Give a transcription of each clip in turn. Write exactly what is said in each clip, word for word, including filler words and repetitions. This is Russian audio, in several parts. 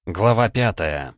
Глава пятая.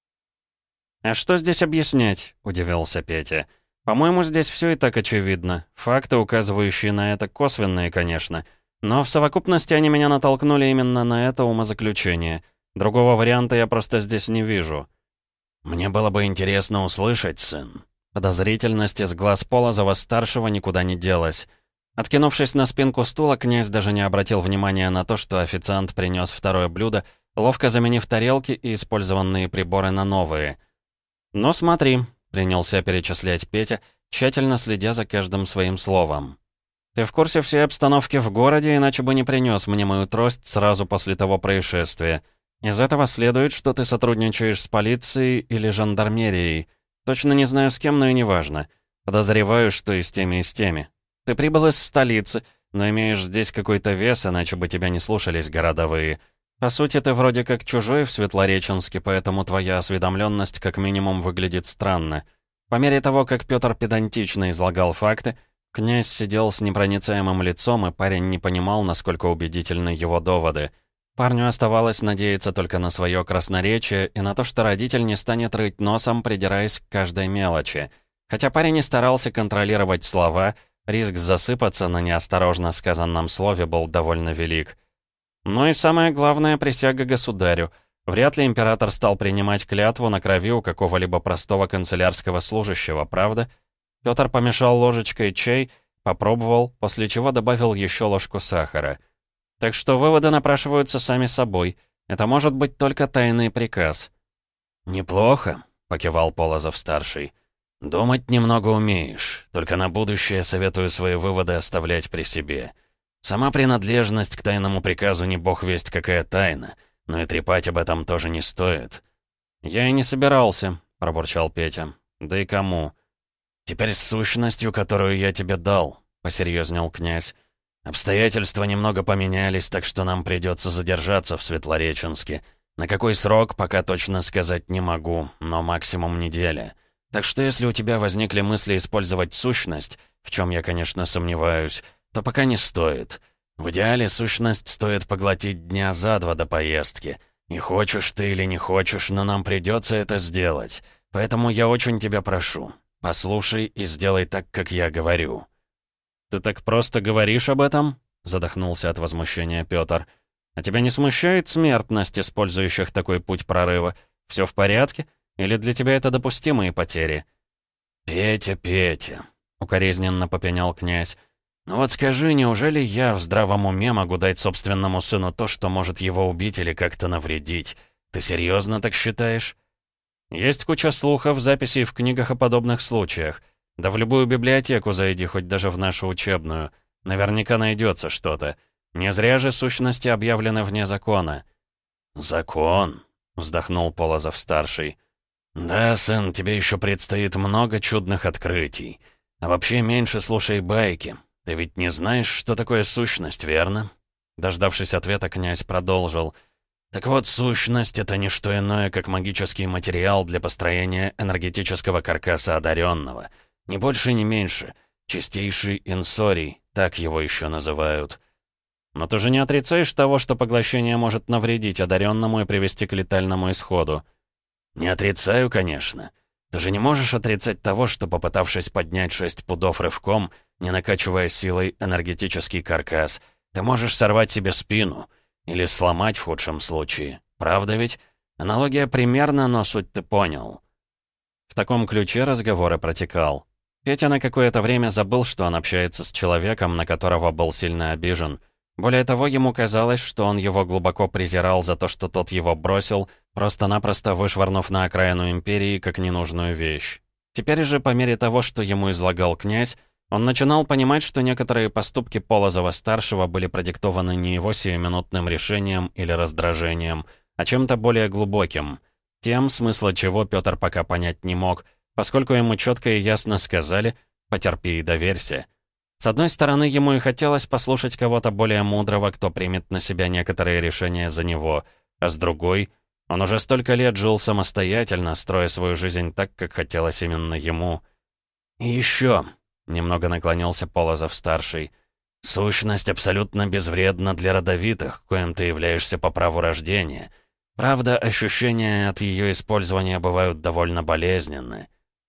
«А что здесь объяснять?» — удивился Петя. «По-моему, здесь все и так очевидно. Факты, указывающие на это, косвенные, конечно. Но в совокупности они меня натолкнули именно на это умозаключение. Другого варианта я просто здесь не вижу». «Мне было бы интересно услышать, сын». Подозрительность из глаз Полозова-старшего никуда не делась. Откинувшись на спинку стула, князь даже не обратил внимания на то, что официант принес второе блюдо, ловко заменив тарелки и использованные приборы на новые. «Ну смотри», — принялся перечислять Петя, тщательно следя за каждым своим словом. «Ты в курсе всей обстановки в городе, иначе бы не принес мне мою трость сразу после того происшествия. Из этого следует, что ты сотрудничаешь с полицией или жандармерией. Точно не знаю с кем, но и неважно. Подозреваю, что и с теми, и с теми. Ты прибыл из столицы, но имеешь здесь какой-то вес, иначе бы тебя не слушались городовые. По сути, ты вроде как чужой в Светлореченске, поэтому твоя осведомленность как минимум выглядит странно. По мере того, как Петр педантично излагал факты, князь сидел с непроницаемым лицом, и парень не понимал, насколько убедительны его доводы. Парню оставалось надеяться только на свое красноречие и на то, что родитель не станет рыть носом, придираясь к каждой мелочи. Хотя парень и старался контролировать слова, риск засыпаться на неосторожно сказанном слове был довольно велик. Ну и самое главное — присяга государю. Вряд ли император стал принимать клятву на крови у какого-либо простого канцелярского служащего, правда? Петр помешал ложечкой чай, попробовал, после чего добавил еще ложку сахара. Так что выводы напрашиваются сами собой. Это может быть только тайный приказ. «Неплохо», — покивал Полозов-старший. «Думать немного умеешь, только на будущее советую свои выводы оставлять при себе. Сама принадлежность к тайному приказу не бог весть какая тайна, но и трепать об этом тоже не стоит». «Я и не собирался», — пробурчал Петя. «Да и кому?» «Теперь с сущностью, которую я тебе дал», — посерьезнел князь. «Обстоятельства немного поменялись, так что нам придется задержаться в Светлореченске. На какой срок, пока точно сказать не могу, но максимум неделя. Так что если у тебя возникли мысли использовать сущность, в чем я, конечно, сомневаюсь, то пока не стоит. В идеале сущность стоит поглотить дня за два до поездки. И хочешь ты или не хочешь, но нам придется это сделать. Поэтому я очень тебя прошу, послушай и сделай так, как я говорю». «Ты так просто говоришь об этом?» — задохнулся от возмущения Петр. «А тебя не смущает смертность использующих такой путь прорыва? Все в порядке? Или для тебя это допустимые потери?» «Петя, Петя», — укоризненно попенял князь. «Ну вот скажи, неужели я в здравом уме могу дать собственному сыну то, что может его убить или как-то навредить? Ты серьезно так считаешь?» «Есть куча слухов, записей в книгах о подобных случаях. Да в любую библиотеку зайди, хоть даже в нашу учебную. Наверняка найдется что-то. Не зря же сущности объявлены вне закона». «Закон?» — вздохнул Полозов-старший. «Да, сын, тебе еще предстоит много чудных открытий. А вообще меньше слушай байки. Ты ведь не знаешь, что такое сущность, верно?» Дождавшись ответа, князь продолжил. «Так вот, сущность — это не что иное, как магический материал для построения энергетического каркаса одаренного. Ни больше, ни меньше. Чистейший инсорий, так его еще называют». «Но ты же не отрицаешь того, что поглощение может навредить одаренному и привести к летальному исходу?» «Не отрицаю, конечно. Ты же не можешь отрицать того, что, попытавшись поднять шесть пудов рывком, не накачивая силой энергетический каркас, ты можешь сорвать себе спину. Или сломать в худшем случае. Правда ведь? Аналогия примерна, но суть ты понял». В таком ключе разговор и протекал. Петя на какое-то время забыл, что он общается с человеком, на которого был сильно обижен. Более того, ему казалось, что он его глубоко презирал за то, что тот его бросил, просто-напросто вышвырнув на окраину империи как ненужную вещь. Теперь же, по мере того, что ему излагал князь, он начинал понимать, что некоторые поступки Полозова-старшего были продиктованы не его сиюминутным решением или раздражением, а чем-то более глубоким. Тем, смысла чего Петр пока понять не мог, поскольку ему четко и ясно сказали «потерпи и доверься». С одной стороны, ему и хотелось послушать кого-то более мудрого, кто примет на себя некоторые решения за него, а с другой, он уже столько лет жил самостоятельно, строя свою жизнь так, как хотелось именно ему. «И еще», — немного наклонился Полозов-старший, «сущность абсолютно безвредна для родовитых, коим ты являешься по праву рождения. Правда, ощущения от ее использования бывают довольно болезненны.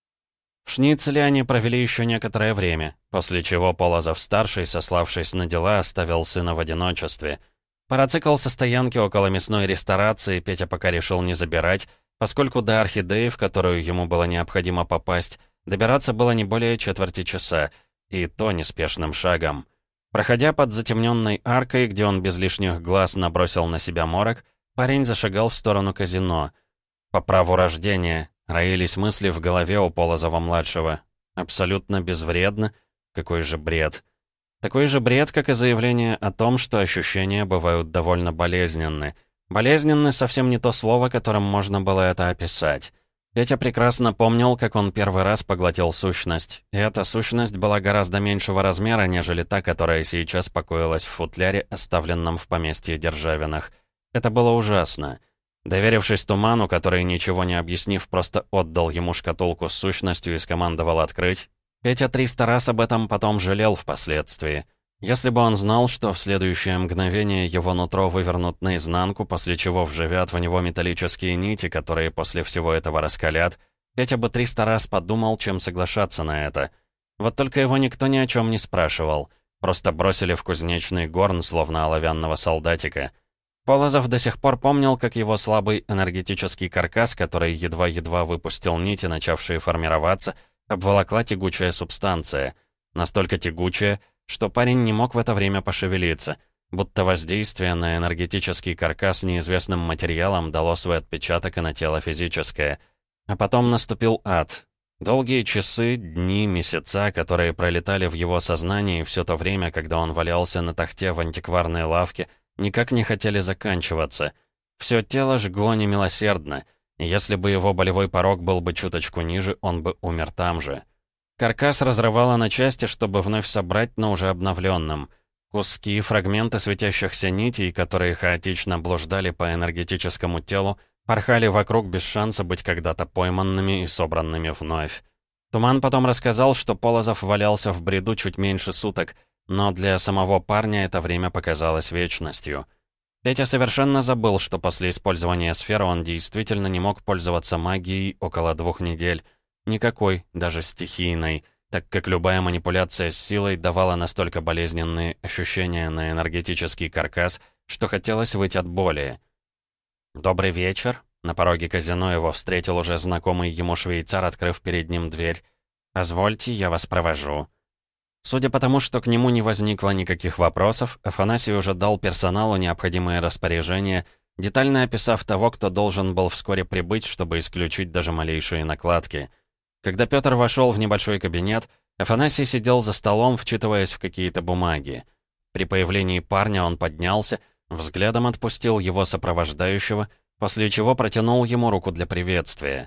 В Шницеле они провели еще некоторое время, после чего Полозов-старший, сославшись на дела, оставил сына в одиночестве. Парацикл со стоянки около мясной ресторации Петя пока решил не забирать, поскольку до Орхидеи, в которую ему было необходимо попасть, добираться было не более четверти часа, и то неспешным шагом. Проходя под затемненной аркой, где он без лишних глаз набросил на себя морок, парень зашагал в сторону казино. По праву рождения роились мысли в голове у Полозова-младшего. Абсолютно безвредно? Какой же бред. Такой же бред, как и заявление о том, что ощущения бывают довольно болезненны. Болезненны — совсем не то слово, которым можно было это описать. Петя прекрасно помнил, как он первый раз поглотил сущность. И эта сущность была гораздо меньшего размера, нежели та, которая сейчас покоилась в футляре, оставленном в поместье Державиных. Это было ужасно. Доверившись туману, который, ничего не объяснив, просто отдал ему шкатулку с сущностью и скомандовал открыть, Петя триста раз об этом потом жалел впоследствии. Если бы он знал, что в следующее мгновение его нутро вывернут наизнанку, после чего вживят в него металлические нити, которые после всего этого раскалят, Петя бы триста раз подумал, чем соглашаться на это. Вот только его никто ни о чем не спрашивал. Просто бросили в кузнечный горн, словно оловянного солдатика. Полозов до сих пор помнил, как его слабый энергетический каркас, который едва-едва выпустил нити, начавшие формироваться, обволокла тягучая субстанция. Настолько тягучая, что парень не мог в это время пошевелиться, будто воздействие на энергетический каркас неизвестным материалом дало свой отпечаток и на тело физическое. А потом наступил ад. Долгие часы, дни, месяца, которые пролетали в его сознании все то время, когда он валялся на тахте в антикварной лавке, никак не хотели заканчиваться. Все тело жгло немилосердно, и если бы его болевой порог был бы чуточку ниже, он бы умер там же. Каркас разрывало на части, чтобы вновь собрать, но уже обновленным. Куски, фрагменты светящихся нитей, которые хаотично блуждали по энергетическому телу, порхали вокруг без шанса быть когда-то пойманными и собранными вновь. Туман потом рассказал, что Полозов валялся в бреду чуть меньше суток, но для самого парня это время показалось вечностью. Петя совершенно забыл, что после использования сферы он действительно не мог пользоваться магией около двух недель. Никакой, даже стихийной, так как любая манипуляция с силой давала настолько болезненные ощущения на энергетический каркас, что хотелось выйти от боли. «Добрый вечер». На пороге казино его встретил уже знакомый ему швейцар, открыв перед ним дверь. «Позвольте, я вас провожу». Судя по тому, что к нему не возникло никаких вопросов, Афанасий уже дал персоналу необходимые распоряжения, детально описав того, кто должен был вскоре прибыть, чтобы исключить даже малейшие накладки. Когда Пётр вошел в небольшой кабинет, Афанасий сидел за столом, вчитываясь в какие-то бумаги. При появлении парня он поднялся, взглядом отпустил его сопровождающего, после чего протянул ему руку для приветствия.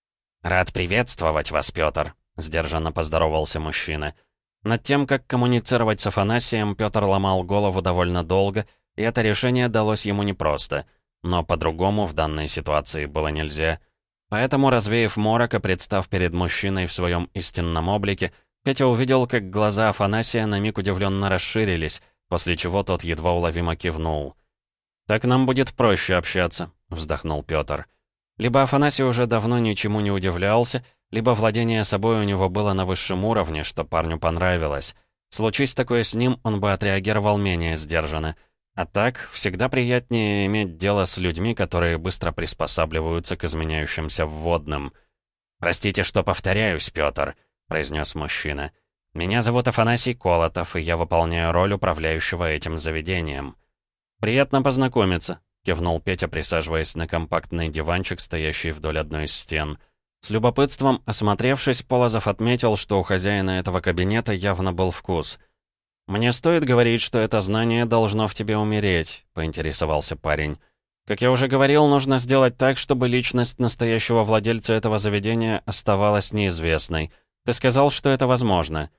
«Рад приветствовать вас, Пётр», — сдержанно поздоровался мужчина. Над тем, как коммуницировать с Афанасием, Пётр ломал голову довольно долго, и это решение далось ему непросто. Но по-другому в данной ситуации было нельзя. Поэтому, развеяв морок и представ перед мужчиной в своем истинном облике, Петя увидел, как глаза Афанасия на миг удивленно расширились, после чего тот едва уловимо кивнул. «Так нам будет проще общаться», — вздохнул Пётр. Либо Афанасий уже давно ничему не удивлялся, либо владение собой у него было на высшем уровне, что парню понравилось. Случись такое с ним, он бы отреагировал менее сдержанно. А так, всегда приятнее иметь дело с людьми, которые быстро приспосабливаются к изменяющимся вводным. «Простите, что повторяюсь, Пётр», — произнес мужчина. «Меня зовут Афанасий Колотов, и я выполняю роль управляющего этим заведением». «Приятно познакомиться», — кивнул Петя, присаживаясь на компактный диванчик, стоящий вдоль одной из стен. С любопытством, осмотревшись, Полозов отметил, что у хозяина этого кабинета явно был вкус. «Мне стоит говорить, что это знание должно в тебе умереть», — поинтересовался парень. «Как я уже говорил, нужно сделать так, чтобы личность настоящего владельца этого заведения оставалась неизвестной. Ты сказал, что это возможно».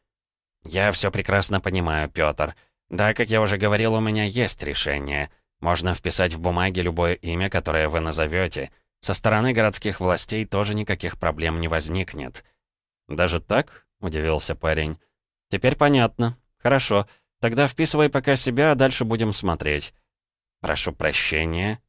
«Я все прекрасно понимаю, Пётр. Да, как я уже говорил, у меня есть решение. Можно вписать в бумаге любое имя, которое вы назовете. Со стороны городских властей тоже никаких проблем не возникнет». «Даже так?» — удивился парень. «Теперь понятно. Хорошо. Тогда вписывай пока себя, а дальше будем смотреть». «Прошу прощения»,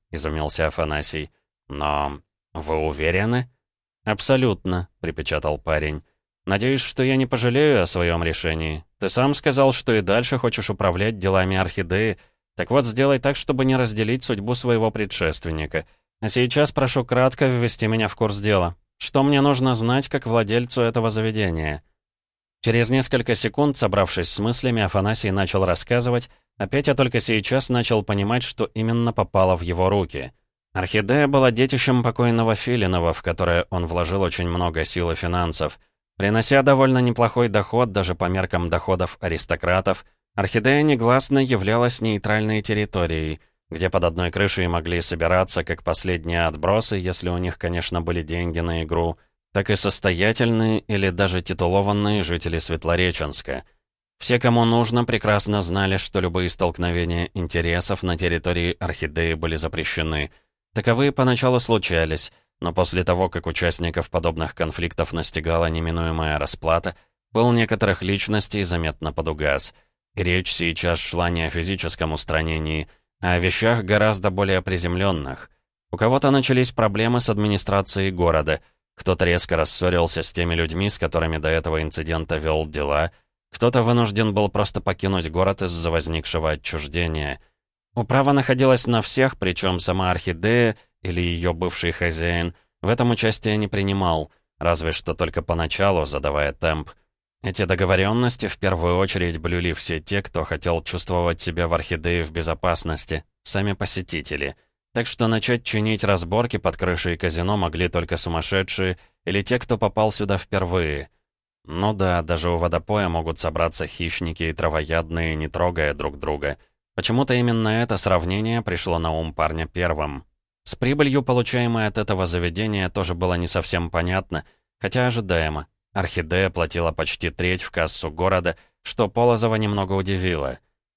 — изумился Афанасий. «Но вы уверены?» «Абсолютно», — припечатал парень. «Надеюсь, что я не пожалею о своем решении. Ты сам сказал, что и дальше хочешь управлять делами Орхидеи. Так вот, сделай так, чтобы не разделить судьбу своего предшественника. А сейчас прошу кратко ввести меня в курс дела. Что мне нужно знать как владельцу этого заведения?» Через несколько секунд, собравшись с мыслями, Афанасий начал рассказывать, а Петя только сейчас начал понимать, что именно попало в его руки. Орхидея была детищем покойного Филинова, в которое он вложил очень много сил и финансов. Принося довольно неплохой доход даже по меркам доходов аристократов, Орхидея негласно являлась нейтральной территорией, где под одной крышей могли собираться как последние отбросы, если у них, конечно, были деньги на игру, так и состоятельные или даже титулованные жители Светлореченска. Все, кому нужно, прекрасно знали, что любые столкновения интересов на территории Орхидеи были запрещены. Таковые поначалу случались, но после того, как участников подобных конфликтов настигала неминуемая расплата, пыл некоторых личностей заметно подугас. И речь сейчас шла не о физическом устранении, а о вещах гораздо более приземленных. У кого-то начались проблемы с администрацией города, кто-то резко рассорился с теми людьми, с которыми до этого инцидента вел дела, кто-то вынужден был просто покинуть город из-за возникшего отчуждения. Управа находилась на всех, причем сама Орхидея или ее бывший хозяин в этом участие не принимал, разве что только поначалу, задавая темп. Эти договоренности в первую очередь блюли все те, кто хотел чувствовать себя в Орхидее в безопасности, сами посетители. Так что начать чинить разборки под крышей казино могли только сумасшедшие или те, кто попал сюда впервые. Ну да, даже у водопоя могут собраться хищники и травоядные, не трогая друг друга. Почему-то именно это сравнение пришло на ум парня первым. С прибылью, получаемой от этого заведения, тоже было не совсем понятно, хотя ожидаемо. Орхидея платила почти треть в кассу города, что Полозова немного удивило.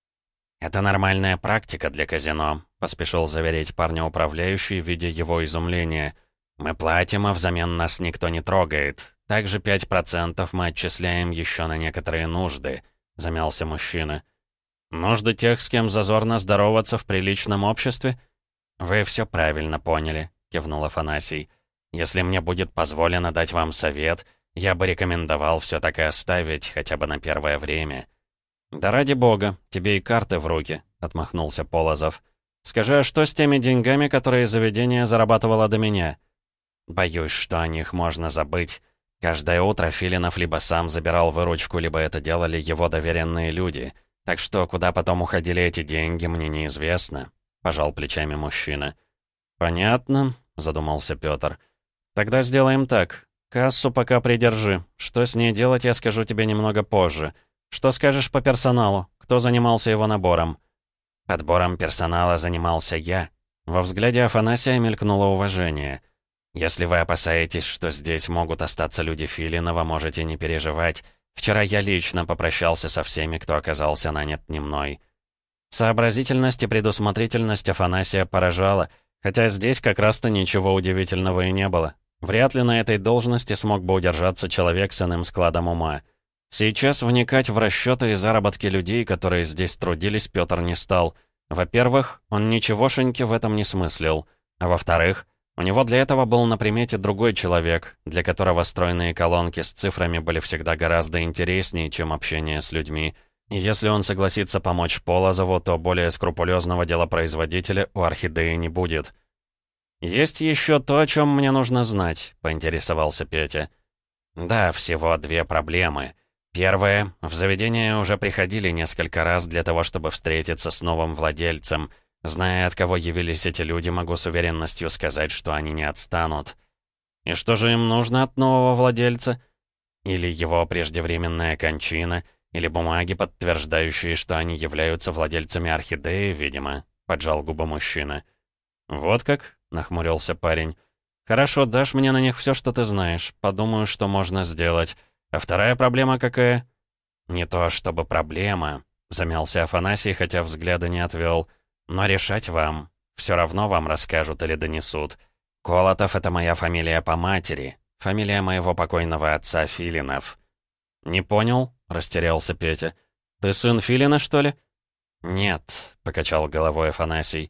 «Это нормальная практика для казино», — поспешил заверить парня управляющий, видя его изумление. «Мы платим, а взамен нас никто не трогает. Также пять процентов мы отчисляем еще на некоторые нужды», — замялся мужчина. «Нужды тех, с кем зазорно здороваться в приличном обществе?» «Вы все правильно поняли», — кивнул Афанасий. «Если мне будет позволено дать вам совет, я бы рекомендовал все так и оставить, хотя бы на первое время». «Да ради бога, тебе и карты в руки», — отмахнулся Полозов. «Скажи, а что с теми деньгами, которые заведение зарабатывало до меня?» «Боюсь, что о них можно забыть. Каждое утро Филинов либо сам забирал выручку, либо это делали его доверенные люди. Так что куда потом уходили эти деньги, мне неизвестно», — пожал плечами мужчина. «Понятно», — задумался Пётр. «Тогда сделаем так. Кассу пока придержи. Что с ней делать, я скажу тебе немного позже. Что скажешь по персоналу? Кто занимался его набором?» «Подбором персонала занимался я». Во взгляде Афанасия мелькнуло уважение. «Если вы опасаетесь, что здесь могут остаться люди Филинова, можете не переживать. Вчера я лично попрощался со всеми, кто оказался нанят не мной». Сообразительность и предусмотрительность Афанасия поражала, хотя здесь как раз-то ничего удивительного и не было. Вряд ли на этой должности смог бы удержаться человек с иным складом ума. Сейчас вникать в расчеты и заработки людей, которые здесь трудились, Пётр не стал. Во-первых, он ничегошеньки в этом не смыслил. А во-вторых, у него для этого был на примете другой человек, для которого стройные колонки с цифрами были всегда гораздо интереснее, чем общение с людьми. И если он согласится помочь Полозову, то более скрупулезного делопроизводителя у Орхидеи не будет. «Есть еще то, о чем мне нужно знать», — поинтересовался Петя. «Да, всего две проблемы. Первое. В заведение уже приходили несколько раз для того, чтобы встретиться с новым владельцем. Зная, от кого явились эти люди, могу с уверенностью сказать, что они не отстанут». «И что же им нужно от нового владельца?» «Или его преждевременная кончина, или бумаги, подтверждающие, что они являются владельцами Орхидеи, видимо», — поджал губы мужчина. «Вот как?» — нахмурился парень. «Хорошо, дашь мне на них все, что ты знаешь. Подумаю, что можно сделать. А вторая проблема какая?» «Не то чтобы проблема», — замялся Афанасий, хотя взгляда не отвел. «Но решать вам. Все равно вам расскажут или донесут. Колотов — это моя фамилия по матери. Фамилия моего покойного отца Филинов». «Не понял?» — растерялся Петя. «Ты сын Филина, что ли?» «Нет», — покачал головой Афанасий.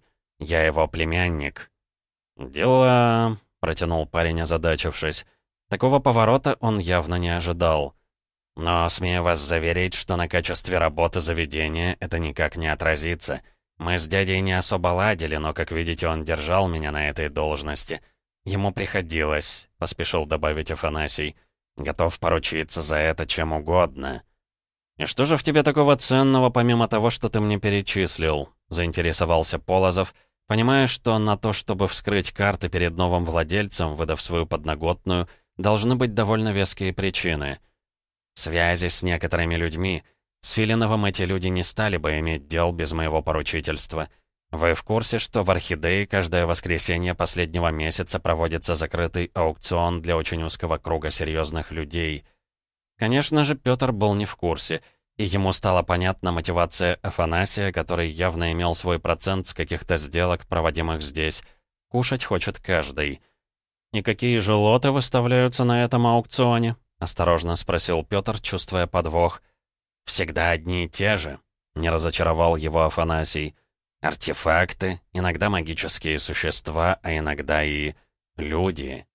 Я его племянник». «Дела...» — протянул парень, озадачившись. Такого поворота он явно не ожидал. «Но смею вас заверить, что на качестве работы заведения это никак не отразится. Мы с дядей не особо ладили, но, как видите, он держал меня на этой должности. Ему приходилось», — поспешил добавить Афанасий. «Готов поручиться за это чем угодно». «И что же в тебе такого ценного, помимо того, что ты мне перечислил?» — заинтересовался Полозов, понимая, что на то, чтобы вскрыть карты перед новым владельцем, выдав свою подноготную, должны быть довольно веские причины. «Связи с некоторыми людьми. С Филиновым эти люди не стали бы иметь дел без моего поручительства. Вы в курсе, что в «Орхидее» каждое воскресенье последнего месяца проводится закрытый аукцион для очень узкого круга серьезных людей?» Конечно же, Пётр был не в курсе, и ему стала понятна мотивация Афанасия, который явно имел свой процент с каких-то сделок, проводимых здесь. Кушать хочет каждый. «И какие же лоты выставляются на этом аукционе?» — осторожно спросил Пётр, чувствуя подвох. «Всегда одни и те же», — не разочаровал его Афанасий. «Артефакты, иногда магические существа, а иногда и люди».